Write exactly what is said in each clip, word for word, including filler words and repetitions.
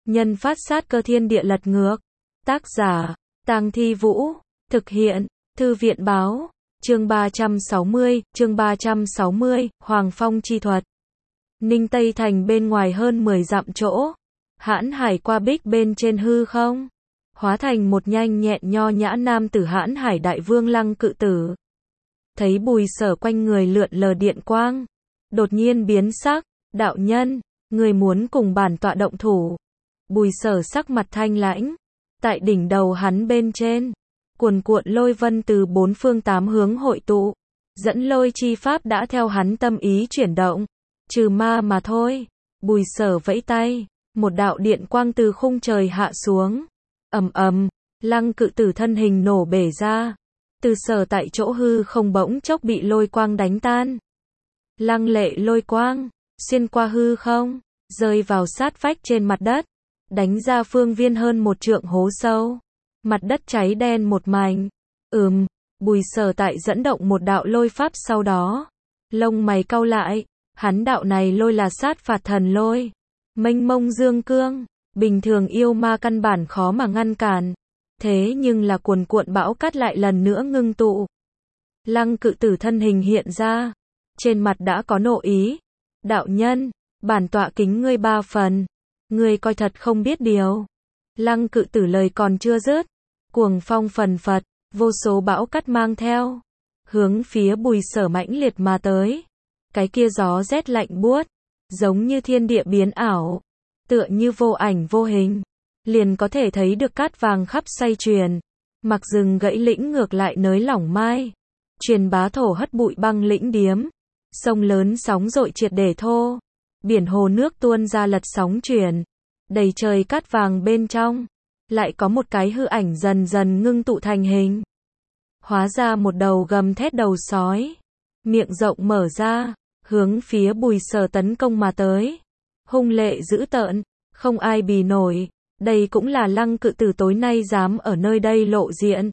Nhân phát sát cơ thiên địa lật ngược. Tác giả, Tang Thi Vũ. Thực hiện, Thư viện báo. Chương ba trăm sáu mươi, chương ba trăm sáu mươi, Hoàng Phong chi thuật. Ninh Tây Thành bên ngoài hơn mười dặm chỗ. Hãn Hải qua bích bên trên hư không. Hóa thành một nhanh nhẹn nho nhã nam tử Hãn Hải đại vương Lăng Cự Tử. Thấy Bùi Sở quanh người lượn lờ điện quang. Đột nhiên biến sắc, đạo nhân, người muốn cùng bản tọa động thủ. Bùi Sở sắc mặt thanh lãnh. Tại đỉnh đầu hắn bên trên, cuồn cuộn lôi vân từ bốn phương tám hướng hội tụ. Dẫn lôi chi pháp đã theo hắn tâm ý chuyển động. Trừ ma mà thôi. Bùi Sở vẫy tay, một đạo điện quang từ khung trời hạ xuống. Ầm ầm, Lăng Cự Tử thân hình nổ bể ra. Từ Sở tại chỗ hư không bỗng chốc bị lôi quang đánh tan. Lăng lệ lôi quang, xuyên qua hư không, rơi vào sát vách trên mặt đất, đánh ra phương viên hơn một trượng hố sâu. Mặt đất cháy đen một mảnh. Ừm, Bùi Sở tại dẫn động một đạo lôi pháp sau đó. Lông mày cau lại, hắn đạo này lôi là sát phạt thần lôi. Mênh mông dương cương, bình thường yêu ma căn bản khó mà ngăn cản. Thế nhưng là cuồn cuộn bão cát lại lần nữa ngưng tụ. Lăng Cự Tử thân hình hiện ra, trên mặt đã có nộ ý. Đạo nhân, bản tọa kính ngươi ba phần. Ngươi coi thật không biết điều. Lăng Cự Tử lời còn chưa dứt, cuồng phong phần phật, vô số bão cát mang theo, hướng phía Bùi Sở mãnh liệt mà tới. Cái kia gió rét lạnh buốt, giống như thiên địa biến ảo, tựa như vô ảnh vô hình, liền có thể thấy được cát vàng khắp xoay truyền. Mặc rừng gãy lĩnh ngược lại nới lỏng mai, truyền bá thổ hất bụi băng lĩnh điếm. Sông lớn sóng dội triệt để thô, biển hồ nước tuôn ra lật sóng chuyển, đầy trời cát vàng bên trong, lại có một cái hư ảnh dần dần ngưng tụ thành hình. Hóa ra một đầu gầm thét đầu sói, miệng rộng mở ra, hướng phía Bùi Sở tấn công mà tới. Hung lệ dữ tợn, không ai bì nổi. Đây cũng là Lăng Cự Tử tối nay dám ở nơi đây lộ diện.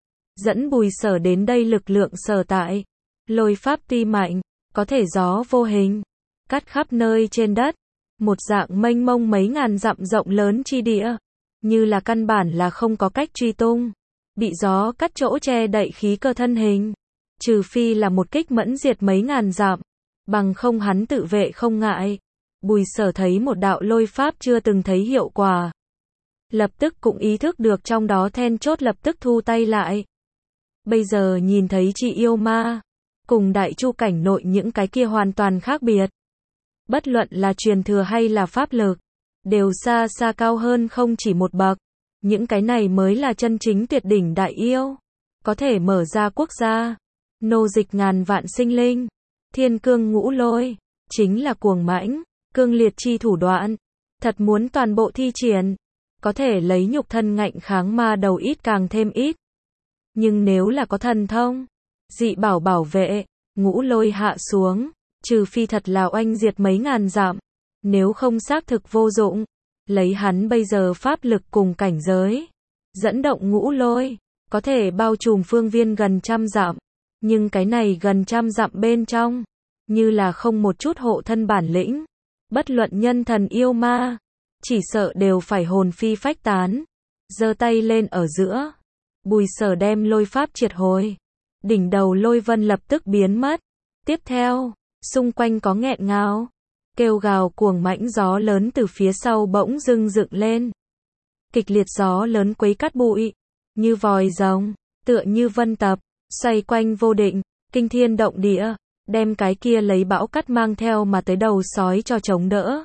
Dẫn Bùi Sở đến đây lực lượng sở tại. Lôi pháp tuy mạnh, có thể gió vô hình, cắt khắp nơi trên đất. Một dạng mênh mông mấy ngàn dặm rộng lớn chi địa, như là căn bản là không có cách truy tung. Bị gió cắt chỗ che đậy khí cơ thân hình. Trừ phi là một kích mẫn diệt mấy ngàn dặm, bằng không hắn tự vệ không ngại. Bùi Sở thấy một đạo lôi pháp chưa từng thấy hiệu quả, lập tức cũng ý thức được trong đó then chốt, lập tức thu tay lại. Bây giờ nhìn thấy chị yêu ma, cùng đại chu cảnh nội những cái kia hoàn toàn khác biệt. Bất luận là truyền thừa hay là pháp lực, đều xa xa cao hơn không chỉ một bậc. Những cái này mới là chân chính tuyệt đỉnh đại yêu, có thể mở ra quốc gia, nô dịch ngàn vạn sinh linh. Thiên cương ngũ lôi, chính là cuồng mãnh, cương liệt chi thủ đoạn. Thật muốn toàn bộ thi triển, có thể lấy nhục thân ngạnh kháng ma đầu ít càng thêm ít. Nhưng nếu là có thần thông, dị bảo bảo vệ, ngũ lôi hạ xuống, trừ phi thật là oanh diệt mấy ngàn dặm, nếu không xác thực vô dụng. Lấy hắn bây giờ pháp lực cùng cảnh giới, dẫn động ngũ lôi, có thể bao trùm phương viên gần trăm dặm. Nhưng cái này gần trăm dặm bên trong, như là không một chút hộ thân bản lĩnh. Bất luận nhân thần yêu ma, chỉ sợ đều phải hồn phi phách tán. Giơ tay lên ở giữa, Bùi Sở đem lôi pháp triệt hồi. Đỉnh đầu lôi vân lập tức biến mất. Tiếp theo, xung quanh có nghẹn ngào, kêu gào cuồng mãnh gió lớn từ phía sau bỗng dưng dựng lên. Kịch liệt gió lớn quấy cát bụi, như vòi rồng, tựa như vân tập, xoay quanh vô định, kinh thiên động địa, đem cái kia lấy bão cát mang theo mà tới đầu sói cho chống đỡ.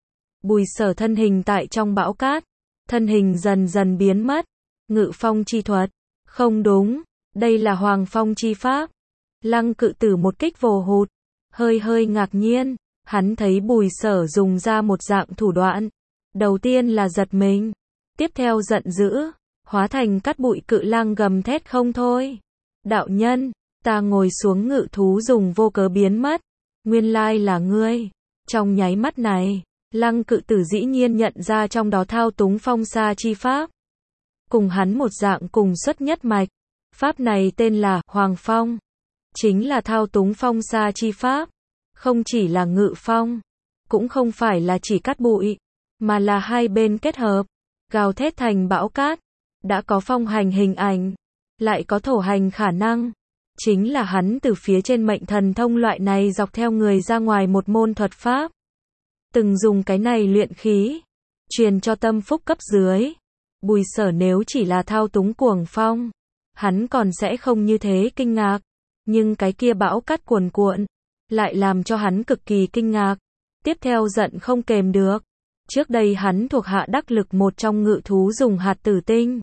Bùi Sở thân hình tại trong bão cát, thân hình dần dần biến mất. Ngự phong chi thuật, không đúng, đây là Hoàng Phong chi pháp. Lăng Cự Tử một kích vồ hụt, hơi hơi ngạc nhiên, hắn thấy Bùi Sở dùng ra một dạng thủ đoạn. Đầu tiên là giật mình, tiếp theo giận dữ, hóa thành cát bụi cự lang gầm thét không thôi. Đạo nhân, ta ngồi xuống ngự thú dùng vô cớ biến mất, nguyên lai là ngươi. Trong nháy mắt này, Lăng Cự Tử dĩ nhiên nhận ra trong đó thao túng phong sa chi pháp. Cùng hắn một dạng cùng xuất nhất mạch. Pháp này tên là Hoàng Phong, chính là thao túng phong sa chi pháp. Không chỉ là ngự phong, cũng không phải là chỉ cát bụi, mà là hai bên kết hợp, gào thét thành bão cát. Đã có phong hành hình ảnh, lại có thổ hành khả năng. Chính là hắn từ phía trên mệnh thần thông loại này dọc theo người ra ngoài một môn thuật pháp. Từng dùng cái này luyện khí, truyền cho tâm phúc cấp dưới. Bùi Sở nếu chỉ là thao túng cuồng phong, hắn còn sẽ không như thế kinh ngạc. Nhưng cái kia bão cát cuồn cuộn, lại làm cho hắn cực kỳ kinh ngạc. Tiếp theo giận không kềm được. Trước đây hắn thuộc hạ đắc lực một trong ngự thú dùng hạt tử tinh.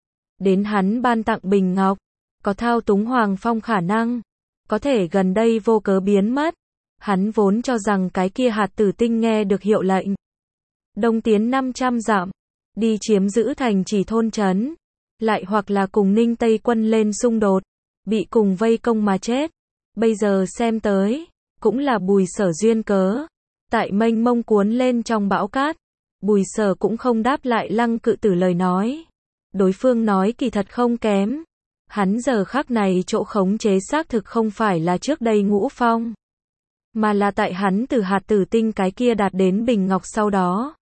Đến hắn ban tặng bình ngọc, có thao túng hoàng phong khả năng. Có thể gần đây vô cớ biến mất. Hắn vốn cho rằng cái kia hạt tử tinh nghe được hiệu lệnh. Đông tiến năm trăm dặm, đi chiếm giữ thành trì thôn trấn. Lại hoặc là cùng Ninh Tây quân lên xung đột, bị cùng vây công mà chết. Bây giờ xem tới, cũng là Bùi Sở duyên cớ. Tại mênh mông cuốn lên trong bão cát, Bùi Sở cũng không đáp lại Lăng Cự Tử lời nói. Đối phương nói kỳ thật không kém. Hắn giờ khắc này chỗ khống chế xác thực không phải là trước đây Ngũ Phong, mà là tại hắn từ hạt tử tinh cái kia đạt đến bình ngọc sau đó.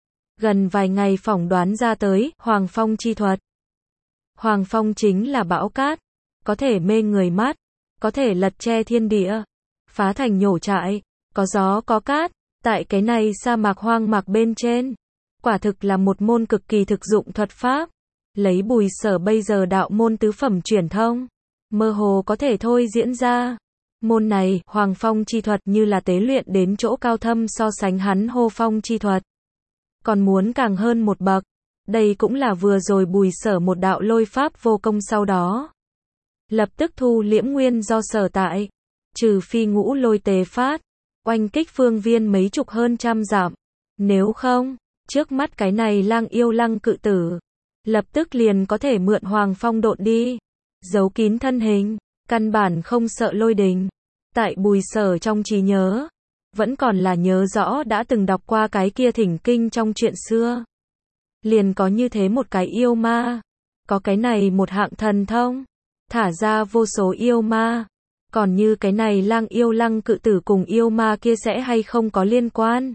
Gần vài ngày phỏng đoán ra tới, Hoàng Phong chi thuật. Hoàng Phong chính là bão cát, có thể mê người mắt, có thể lật che thiên địa, phá thành nhổ trại, có gió có cát, tại cái này sa mạc hoang mạc bên trên. Quả thực là một môn cực kỳ thực dụng thuật pháp. Lấy Bùi Sở bây giờ đạo môn tứ phẩm truyền thông, mơ hồ có thể thôi diễn ra. Môn này, Hoàng Phong chi thuật như là tế luyện đến chỗ cao thâm so sánh hắn Hô Phong chi thuật. Còn muốn càng hơn một bậc. Đây cũng là vừa rồi Bùi Sở một đạo lôi pháp vô công sau đó. Lập tức thu liễm nguyên do sở tại. Trừ phi ngũ lôi tề phát, oanh kích phương viên mấy chục hơn trăm dặm. Nếu không, trước mắt cái này lang yêu Lăng Cự Tử, lập tức liền có thể mượn Hoàng Phong độn đi. Giấu kín thân hình, căn bản không sợ lôi đình. Tại Bùi Sở trong trí nhớ, vẫn còn là nhớ rõ đã từng đọc qua cái kia thỉnh kinh trong chuyện xưa. Liền có như thế một cái yêu ma, có cái này một hạng thần thông, thả ra vô số yêu ma. Còn như cái này lang yêu Lăng Cự Tử cùng yêu ma kia sẽ hay không có liên quan?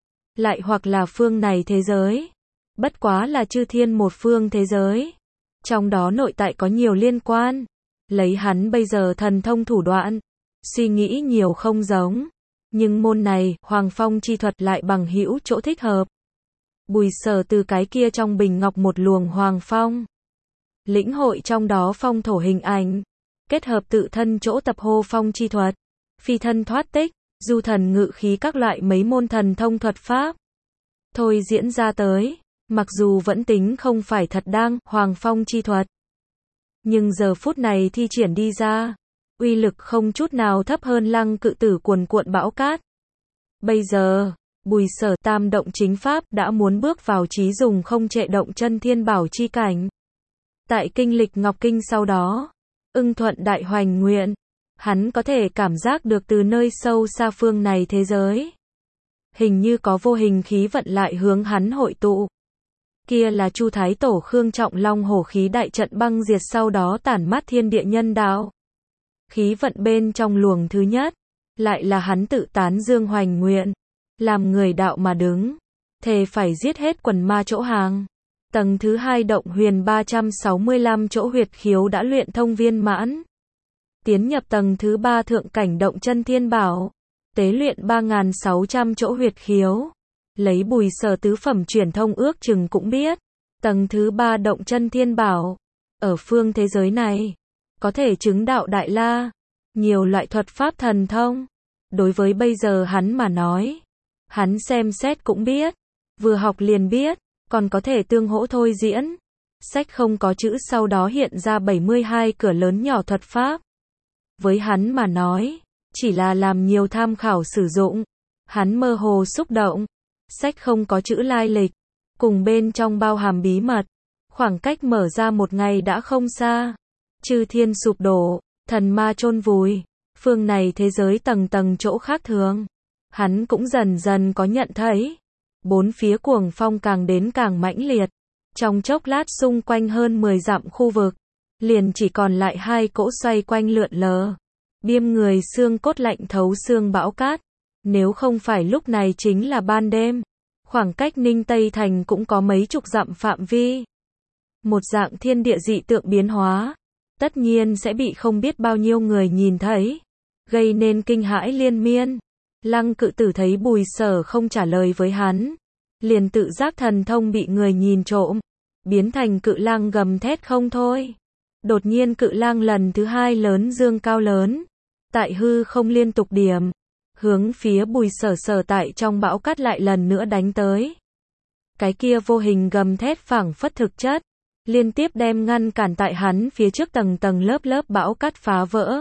Lại hoặc là phương này thế giới, bất quá là chư thiên một phương thế giới, trong đó nội tại có nhiều liên quan. Lấy hắn bây giờ thần thông thủ đoạn, suy nghĩ nhiều không giống. Nhưng môn này, Hoàng Phong chi thuật lại bằng hữu chỗ thích hợp. Bùi Sở từ cái kia trong bình ngọc một luồng Hoàng Phong, lĩnh hội trong đó phong thổ hình ảnh, kết hợp tự thân chỗ tập Hô Phong chi thuật, phi thân thoát tích, du thần ngự khí các loại mấy môn thần thông thuật pháp. Thôi diễn ra tới, mặc dù vẫn tính không phải thật đang Hoàng Phong chi thuật, nhưng giờ phút này thi triển đi ra, uy lực không chút nào thấp hơn Lăng Cự Tử cuồn cuộn bão cát. Bây giờ, Bùi Sở tam động chính pháp đã muốn bước vào trí dùng không trệ động chân thiên bảo chi cảnh. Tại kinh lịch Ngọc Kinh sau đó, ưng thuận đại hoành nguyện, hắn có thể cảm giác được từ nơi sâu xa phương này thế giới. Hình như có vô hình khí vận lại hướng hắn hội tụ. Kia là Chu Thái Tổ Khương Trọng Long hổ khí đại trận băng diệt sau đó tản mát thiên địa nhân đạo. Khí vận bên trong luồng thứ nhất, lại là hắn tự tán dương hoành nguyện, làm người đạo mà đứng, thề phải giết hết quần ma chỗ hàng. Tầng thứ hai động huyền ba trăm sáu mươi lăm chỗ huyệt khiếu đã luyện thông viên mãn. Tiến nhập tầng thứ ba thượng cảnh động chân thiên bảo, tế luyện ba nghìn sáu trăm chỗ huyệt khiếu. Lấy Bùi Sở tứ phẩm truyền thông ước chừng cũng biết, tầng thứ ba động chân thiên bảo, ở phương thế giới này, có thể chứng đạo đại la, nhiều loại thuật pháp thần thông. Đối với bây giờ hắn mà nói, hắn xem xét cũng biết, vừa học liền biết, còn có thể tương hỗ thôi diễn. Sách không có chữ sau đó hiện ra bảy mươi hai cửa lớn nhỏ thuật pháp. Với hắn mà nói, chỉ là làm nhiều tham khảo sử dụng. Hắn mơ hồ xúc động. Sách không có chữ lai lịch, cùng bên trong bao hàm bí mật. Khoảng cách mở ra một ngày đã không xa. Chư thiên sụp đổ, thần ma chôn vùi. Phương này thế giới tầng tầng chỗ khác thường. Hắn cũng dần dần có nhận thấy. Bốn phía cuồng phong càng đến càng mãnh liệt. Trong chốc lát xung quanh hơn mười dặm khu vực, liền chỉ còn lại hai cỗ xoay quanh lượn lờ. Biêm người xương cốt lạnh thấu xương bão cát. Nếu không phải lúc này chính là ban đêm, Khoảng cách Ninh Tây Thành cũng có mấy chục dặm phạm vi. Một dạng thiên địa dị tượng biến hóa, tất nhiên sẽ bị không biết bao nhiêu người nhìn thấy, gây nên kinh hãi liên miên. Lăng Cự Tử thấy Bùi Sở không trả lời với hắn, liền tự giác thần thông bị người nhìn trộm, biến thành cự lang gầm thét không thôi. Đột nhiên cự lang lần thứ hai lớn dương cao lớn, tại hư không liên tục điểm, hướng phía Bùi Sở sở tại trong bão cát lại lần nữa đánh tới. Cái kia vô hình gầm thét phảng phất thực chất, liên tiếp đem ngăn cản tại hắn phía trước tầng tầng lớp lớp bão cát phá vỡ.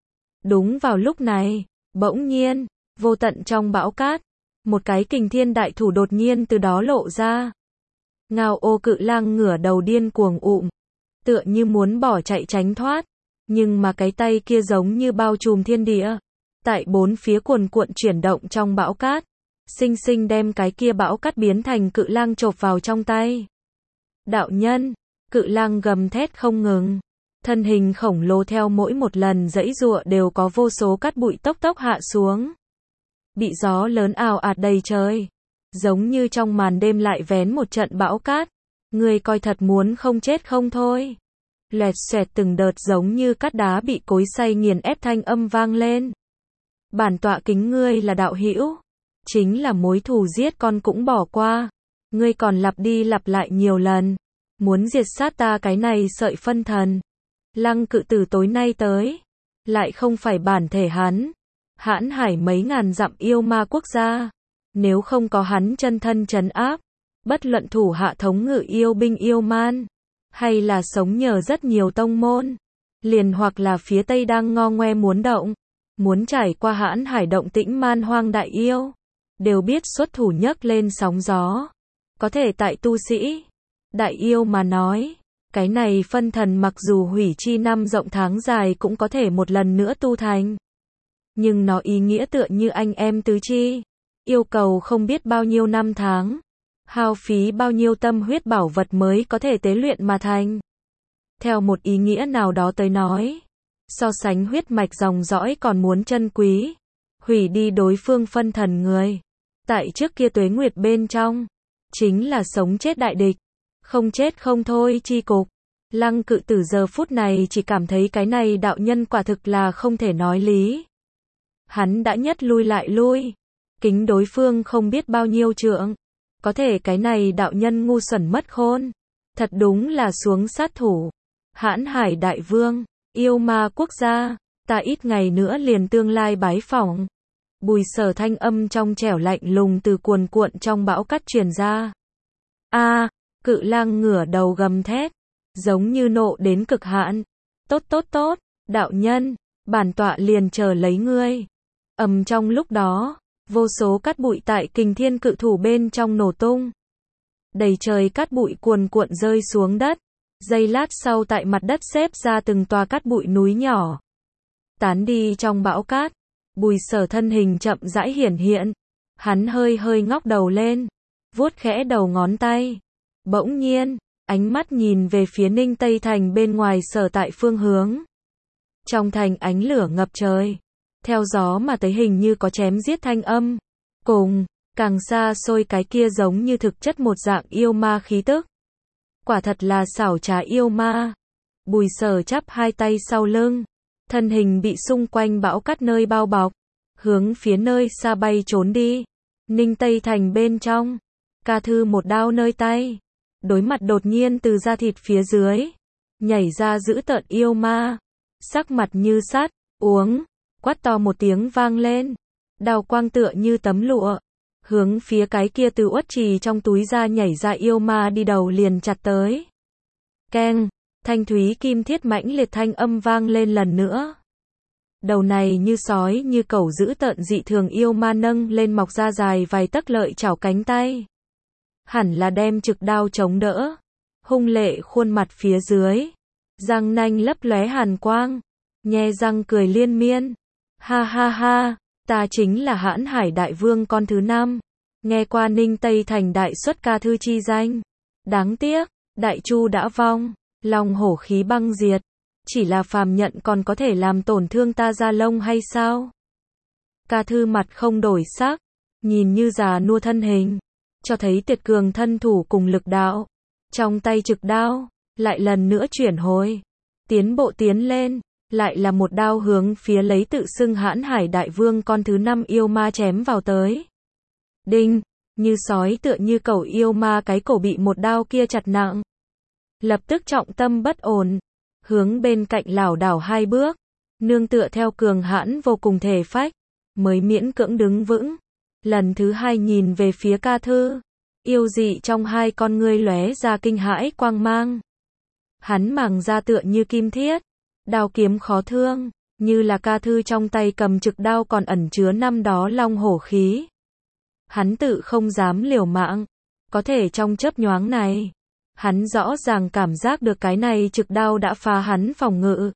Đúng vào lúc này, bỗng nhiên, vô tận trong bão cát, một cái kình thiên đại thủ đột nhiên từ đó lộ ra. Ngao ô cự lang ngửa đầu điên cuồng ụm, tựa như muốn bỏ chạy tránh thoát, nhưng mà cái tay kia giống như bao trùm thiên địa, tại bốn phía cuồn cuộn chuyển động trong bão cát, sinh sinh đem cái kia bão cát biến thành cự lang chộp vào trong tay. Đạo nhân, cự lang gầm thét không ngừng, thân hình khổng lồ theo mỗi một lần giãy giụa đều có vô số cát bụi tốc tốc hạ xuống. Bị gió lớn ào ạt đầy trời, giống như trong màn đêm lại vén một trận bão cát. Người coi thật muốn không chết không thôi. Loẹt xoẹt từng đợt giống như cát đá bị cối xay nghiền ép thanh âm vang lên. Bản tọa kính ngươi là đạo hữu, chính là mối thù giết con cũng bỏ qua, ngươi còn lặp đi lặp lại nhiều lần, muốn diệt sát ta cái này sợi phân thần. Lăng Cự Tử tối nay tới, lại không phải bản thể hắn, hãn hải mấy ngàn dặm yêu ma quốc gia, nếu không có hắn chân thân trấn áp, bất luận thủ hạ thống ngự yêu binh yêu man, hay là sống nhờ rất nhiều tông môn, liền hoặc là phía Tây đang ngo ngoe muốn động, muốn trải qua hãn hải động tĩnh man hoang đại yêu, đều biết xuất thủ nhấc lên sóng gió. Có thể tại tu sĩ, đại yêu mà nói, cái này phân thần mặc dù hủy chi năm rộng tháng dài cũng có thể một lần nữa tu thành. Nhưng nó ý nghĩa tựa như anh em tứ chi, yêu cầu không biết bao nhiêu năm tháng, hao phí bao nhiêu tâm huyết bảo vật mới có thể tế luyện mà thành. Theo một ý nghĩa nào đó tới nói, so sánh huyết mạch dòng dõi còn muốn chân quý, hủy đi đối phương phân thần người. Tại trước kia tuế nguyệt bên trong, chính là sống chết đại địch, không chết không thôi chi cục. Lăng Cự Tử giờ phút này chỉ cảm thấy cái này đạo nhân quả thực là không thể nói lý. Hắn đã nhất lui lại lui, kính đối phương không biết bao nhiêu trượng. Có thể cái này đạo nhân ngu xuẩn mất khôn, thật đúng là xuống sát thủ. Hãn hải đại vương, yêu ma quốc gia, ta ít ngày nữa liền tương lai bái phỏng. Bùi Sở thanh âm trong trẻo lạnh lùng từ cuồn cuộn trong bão cát truyền ra. A, cự lang ngửa đầu gầm thét, giống như nộ đến cực hạn. Tốt tốt tốt, đạo nhân, bản tọa liền chờ lấy ngươi. Ầm trong lúc đó, vô số cát bụi tại kình thiên cự thủ bên trong nổ tung. Đầy trời cát bụi cuồn cuộn rơi xuống đất. Giây lát sau tại mặt đất xếp ra từng tòa cát bụi núi nhỏ. Tán đi trong bão cát, Bùi Sở thân hình chậm rãi hiển hiện. Hắn hơi hơi ngóc đầu lên, vuốt khẽ đầu ngón tay. Bỗng nhiên, ánh mắt nhìn về phía Ninh Tây Thành bên ngoài sở tại phương hướng. Trong thành ánh lửa ngập trời, theo gió mà tới hình như có chém giết thanh âm. Cùng, càng xa xôi cái kia giống như thực chất một dạng yêu ma khí tức. Quả thật là xảo trá yêu ma. Bùi Sở chắp hai tay sau lưng, thân hình bị xung quanh bão cát nơi bao bọc, hướng phía nơi xa bay trốn đi. Ninh Tây Thành bên trong, Ca Thư một đao nơi tay, đối mặt đột nhiên từ da thịt phía dưới nhảy ra dữ tợn yêu ma, sắc mặt như sắt, uống, quát to một tiếng vang lên, đao quang tựa như tấm lụa, hướng phía cái kia từ uất trì trong túi ra nhảy ra yêu ma đi đầu liền chặt tới. Keng, thanh thúy kim thiết mãnh liệt thanh âm vang lên lần nữa. Đầu này như sói như cẩu dữ tợn dị thường yêu ma nâng lên mọc ra dài vài tấc lợi chảo cánh tay. Hẳn là đem trực đao chống đỡ, hung lệ khuôn mặt phía dưới, răng nanh lấp lóe hàn quang, nhe răng cười liên miên. Ha ha ha, ta chính là Hãn Hải đại vương con thứ năm, nghe qua Ninh Tây Thành đại xuất Ca Thư chi danh. Đáng tiếc, đại chu đã vong, long hổ khí băng diệt, chỉ là phàm nhận còn có thể làm tổn thương ta da lông hay sao? Ca Thư mặt không đổi sắc, nhìn như già nua thân hình, cho thấy tuyệt cường thân thủ cùng lực đạo. Trong tay trực đao, lại lần nữa chuyển hồi, tiến bộ tiến lên, lại là một đao hướng phía lấy tự xưng Hãn Hải Đại Vương con thứ năm yêu ma chém vào tới. Đinh, như sói tựa như cẩu yêu ma cái cổ bị một đao kia chặt nặng. Lập tức trọng tâm bất ổn, hướng bên cạnh lảo đảo hai bước, nương tựa theo cường hãn vô cùng thể phách, mới miễn cưỡng đứng vững. Lần thứ hai nhìn về phía Ca Thư, yêu dị trong hai con ngươi lóe ra kinh hãi quang mang. Hắn màng ra tựa như kim thiết, đao kiếm khó thương, như là Ca Thư trong tay cầm trực đao còn ẩn chứa năm đó long hổ khí. Hắn tự không dám liều mạng, có thể trong chớp nhoáng này, hắn rõ ràng cảm giác được cái này trực đao đã phá hắn phòng ngự.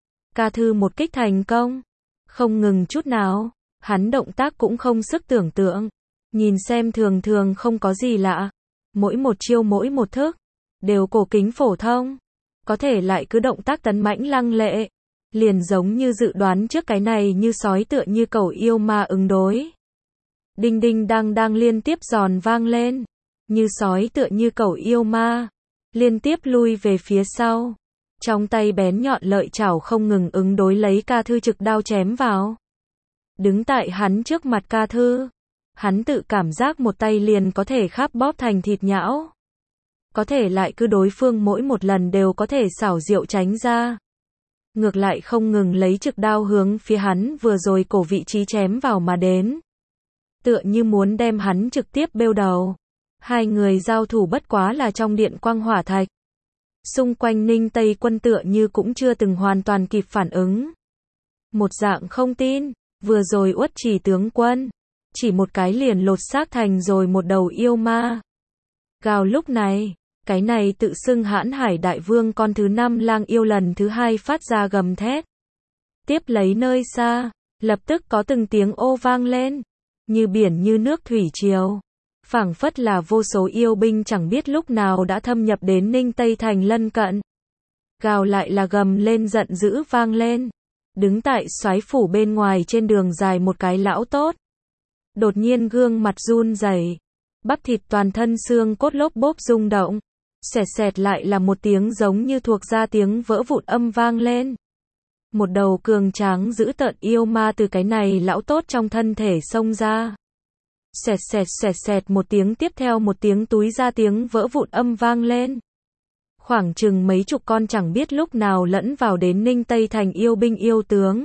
Ca Thư một kích thành công, không ngừng chút nào, hắn động tác cũng không sức tưởng tượng, nhìn xem thường thường không có gì lạ, mỗi một chiêu mỗi một thức, đều cổ kính phổ thông, có thể lại cứ động tác tấn mãnh lăng lệ, liền giống như dự đoán trước cái này như sói tựa như cẩu yêu ma ứng đối. Đinh đinh đang đang liên tiếp giòn vang lên, như sói tựa như cẩu yêu ma, liên tiếp lui về phía sau, trong tay bén nhọn lợi chảo không ngừng ứng đối lấy Ca Thư trực đao chém vào. Đứng tại hắn trước mặt Ca Thư, hắn tự cảm giác một tay liền có thể khắp bóp thành thịt nhão. Có thể lại cứ đối phương mỗi một lần đều có thể xảo diệu tránh ra. Ngược lại không ngừng lấy trực đao hướng phía hắn vừa rồi cổ vị trí chém vào mà đến. Tựa như muốn đem hắn trực tiếp bêu đầu. Hai người giao thủ bất quá là trong điện quang hỏa thạch. Xung quanh Ninh Tây quân tựa như cũng chưa từng hoàn toàn kịp phản ứng. Một dạng không tin, vừa rồi Uất Chỉ tướng quân, chỉ một cái liền lột xác thành rồi một đầu yêu ma. Gào lúc này, cái này tự xưng Hãn Hải Đại Vương con thứ năm lang yêu lần thứ hai phát ra gầm thét. Tiếp lấy nơi xa, lập tức có từng tiếng ô vang lên, như biển như nước thủy triều. Phảng phất là vô số yêu binh chẳng biết lúc nào đã thâm nhập đến Ninh Tây thành lân cận. Gào lại là gầm lên giận dữ vang lên. Đứng tại soái phủ bên ngoài trên đường dài một cái lão tốt. Đột nhiên gương mặt run rẩy, bắp thịt toàn thân xương cốt lốp bốp rung động. Xẹt xẹt lại là một tiếng giống như thuộc ra tiếng vỡ vụn âm vang lên. Một đầu cường tráng dữ tợn yêu ma từ cái này lão tốt trong thân thể xông ra. Xẹt xẹt xẹt xẹt một tiếng tiếp theo một tiếng túi ra tiếng vỡ vụn âm vang lên. Khoảng chừng mấy chục con chẳng biết lúc nào lẫn vào đến Ninh Tây thành yêu binh yêu tướng.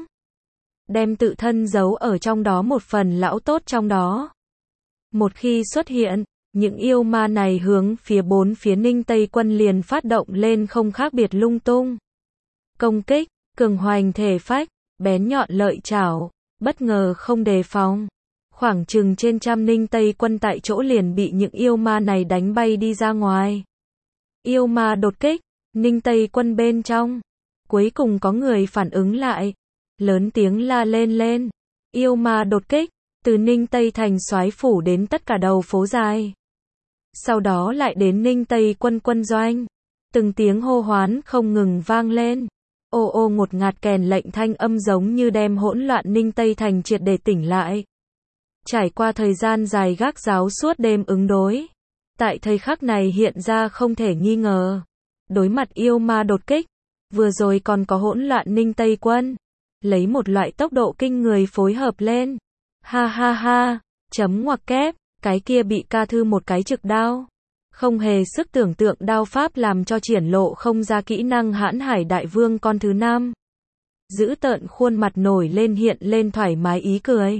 Đem tự thân giấu ở trong đó một phần lão tốt trong đó. Một khi xuất hiện, những yêu ma này hướng phía bốn phía Ninh Tây quân liền phát động lên không khác biệt lung tung. Công kích, cường hoành thể phách, bén nhọn lợi chảo, bất ngờ không đề phòng. Khoảng chừng trên trăm Ninh Tây quân tại chỗ liền bị những yêu ma này đánh bay đi ra ngoài. Yêu ma đột kích, Ninh Tây quân bên trong. Cuối cùng có người phản ứng lại. Lớn tiếng la lên lên. Yêu ma đột kích, từ Ninh Tây thành soái phủ đến tất cả đầu phố dài. Sau đó lại đến Ninh Tây quân quân doanh. Từng tiếng hô hoán không ngừng vang lên. Ô ô ngột ngạt kèn lệnh thanh âm giống như đem hỗn loạn Ninh Tây thành triệt để tỉnh lại. Trải qua thời gian dài gác giáo suốt đêm ứng đối. Tại thời khắc này hiện ra không thể nghi ngờ. Đối mặt yêu ma đột kích. Vừa rồi còn có hỗn loạn Ninh Tây quân. Lấy một loại tốc độ kinh người phối hợp lên. Ha ha ha, chấm ngoặc kép, cái kia bị Ca Thư một cái trực đao. Không hề sức tưởng tượng đao pháp làm cho triển lộ không ra kỹ năng Hãn Hải Đại Vương con thứ năm. Giữ tợn khuôn mặt nổi lên hiện lên thoải mái ý cười.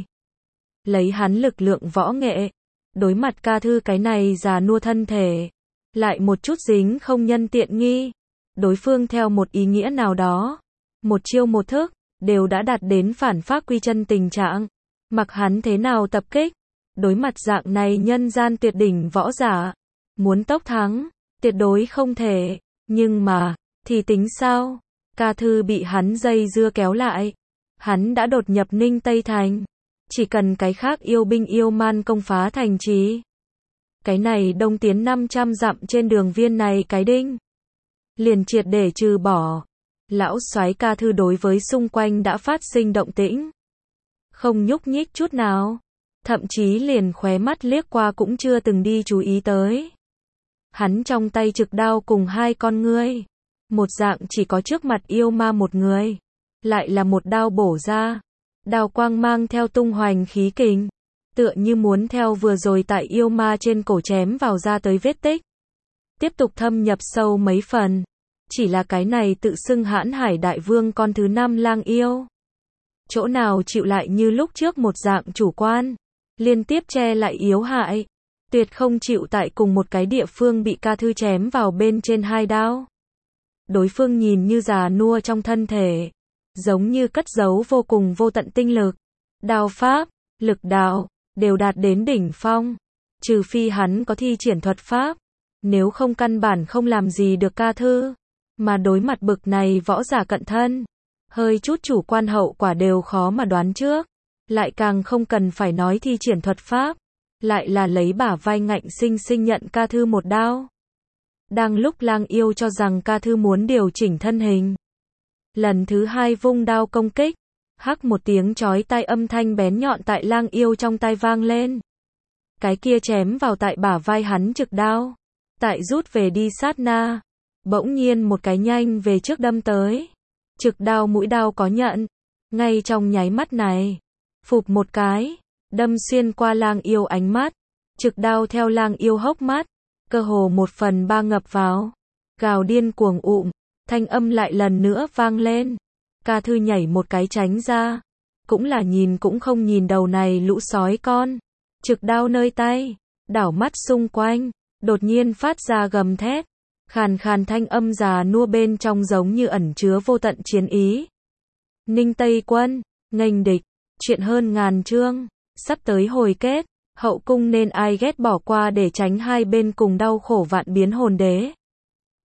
Lấy hắn lực lượng võ nghệ, đối mặt Ca Thư cái này già nua thân thể, lại một chút dính không nhân tiện nghi. Đối phương theo một ý nghĩa nào đó, một chiêu một thức, đều đã đạt đến phản phác quy chân tình trạng. Mặc hắn thế nào tập kích, đối mặt dạng này nhân gian tuyệt đỉnh võ giả, muốn tốc thắng, tuyệt đối không thể. Nhưng mà, thì tính sao? Ca Thư bị hắn dây dưa kéo lại. Hắn đã đột nhập Ninh Tây thành. Chỉ cần cái khác yêu binh yêu man công phá thành trì. Cái này đông tiến năm trăm dặm trên đường viên này cái đinh. Liền triệt để trừ bỏ. Lão soái Ca Thư đối với xung quanh đã phát sinh động tĩnh. Không nhúc nhích chút nào. thậm chí liền khóe mắt liếc qua cũng chưa từng đi chú ý tới. Hắn trong tay trực đao cùng hai con ngươi, một dạng chỉ có trước mặt yêu ma một người, lại là một đao bổ ra, đao quang mang theo tung hoành khí kình, tựa như muốn theo vừa rồi tại yêu ma trên cổ chém vào ra tới vết tích, tiếp tục thâm nhập sâu mấy phần. Chỉ là cái này tự xưng hãn hải đại vương con thứ năm lang yêu, chỗ nào chịu lại như lúc trước một dạng chủ quan, liên tiếp che lại yếu hại, tuyệt không chịu tại cùng một cái địa phương bị ca thư chém vào bên trên hai đao. Đối phương nhìn như già nua trong thân thể, giống như cất giấu vô cùng vô tận tinh lực, đao pháp, lực đạo, đều đạt đến đỉnh phong, trừ phi hắn có thi triển thuật pháp, nếu không căn bản không làm gì được ca thư. Mà đối mặt bực này võ giả cận thân, hơi chút chủ quan hậu quả đều khó mà đoán trước, lại càng không cần phải nói thi triển thuật pháp, lại là lấy bả vai ngạnh sinh sinh nhận ca thư một đao. Đang lúc lang yêu cho rằng ca thư muốn điều chỉnh thân hình, lần thứ hai vung đao công kích, hắc một tiếng chói tai âm thanh bén nhọn tại lang yêu trong tai vang lên. Cái kia chém vào tại bả vai hắn trực đao, tại rút về đi sát na, bỗng nhiên một cái nhanh về trước đâm tới. Trực đao mũi đao có nhận, ngay trong nháy mắt này, phụp một cái, đâm xuyên qua lang yêu ánh mắt, trực đao theo lang yêu hốc mắt, cơ hồ một phần ba ngập vào, gào điên cuồng ụm, thanh âm lại lần nữa vang lên. Ca thư nhảy một cái tránh ra, cũng là nhìn cũng không nhìn đầu này lũ sói con, trực đao nơi tay, đảo mắt xung quanh, đột nhiên phát ra gầm thét, khàn khàn thanh âm già nua bên trong giống như ẩn chứa vô tận chiến ý. Ninh Tây Quân, nghênh địch, chuyện hơn ngàn chương, sắp tới hồi kết, hậu cung nên ai ghét bỏ qua để tránh hai bên cùng đau khổ vạn biến hồn đế.